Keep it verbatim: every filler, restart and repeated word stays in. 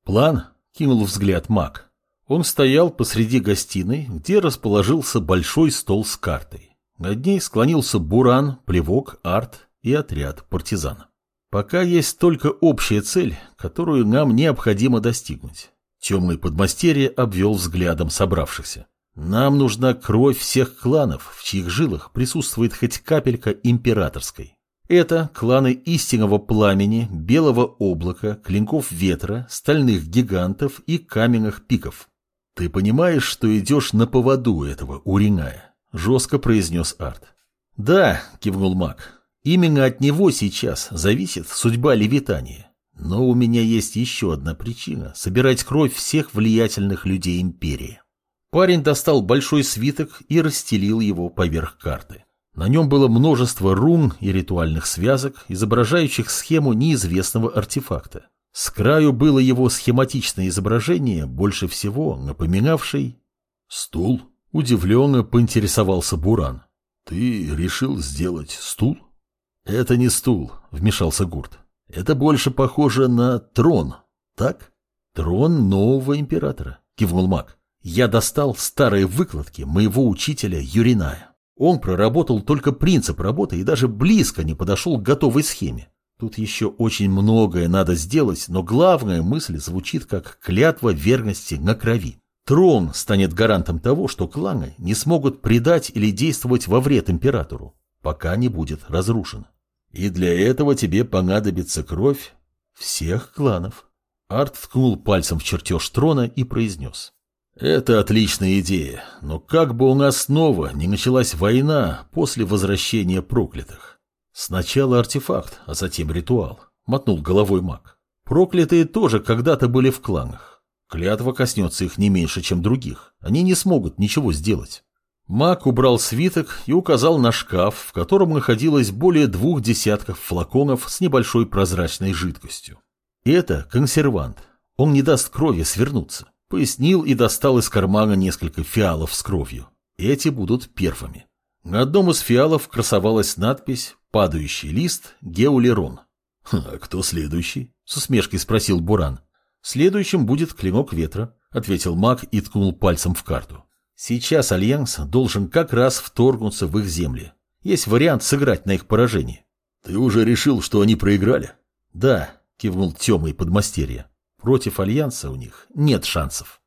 План? Кинул взгляд маг. Он стоял посреди гостиной, где расположился большой стол с картой. Над ней склонился Буран, Плевок, Арт и отряд партизан. Пока есть только общая цель, которую нам необходимо достигнуть. Темный подмастерье обвел взглядом собравшихся. Нам нужна кровь всех кланов, в чьих жилах присутствует хоть капелька императорской. Это кланы истинного пламени, белого облака, клинков ветра, стальных гигантов и каменных пиков. Ты понимаешь, что идешь на поводу этого Уриная? Жестко произнес Арт. Да, кивнул маг. Именно от него сейчас зависит судьба Левитании. Но у меня есть еще одна причина – собирать кровь всех влиятельных людей империи. Парень достал большой свиток и расстелил его поверх карты. На нем было множество рун и ритуальных связок, изображающих схему неизвестного артефакта. С краю было его схематичное изображение, больше всего напоминавший... «Стул?» – удивленно поинтересовался Буран. «Ты решил сделать стул?» «Это не стул», – вмешался Гурт. «Это больше похоже на трон, так?» «Трон нового императора», – кивнул маг. «Я достал старые выкладки моего учителя Юриная. Он проработал только принцип работы и даже близко не подошел к готовой схеме. Тут еще очень многое надо сделать, но главная мысль звучит как клятва верности на крови. Трон станет гарантом того, что кланы не смогут предать или действовать во вред императору, пока не будет разрушен. И для этого тебе понадобится кровь всех кланов». Арт ткнул пальцем в чертеж трона и произнес. «Это отличная идея, но как бы у нас снова не началась война после возвращения проклятых? Сначала артефакт, а затем ритуал», — мотнул головой маг. «Проклятые тоже когда-то были в кланах. Клятва коснется их не меньше, чем других. Они не смогут ничего сделать». Маг убрал свиток и указал на шкаф, в котором находилось более двух десятков флаконов с небольшой прозрачной жидкостью. «Это консервант. Он не даст крови свернуться», — пояснил и достал из кармана несколько фиалов с кровью. Эти будут первыми. На одном из фиалов красовалась надпись «Падающий лист Геулерон». «А кто следующий?» — с усмешкой спросил Буран. «Следующим будет клинок ветра», — ответил маг и ткнул пальцем в карту. «Сейчас Альянс должен как раз вторгнуться в их земли. Есть вариант сыграть на их поражении». «Ты уже решил, что они проиграли?» «Да», — кивнул темный подмастерье. «Против Альянса у них нет шансов».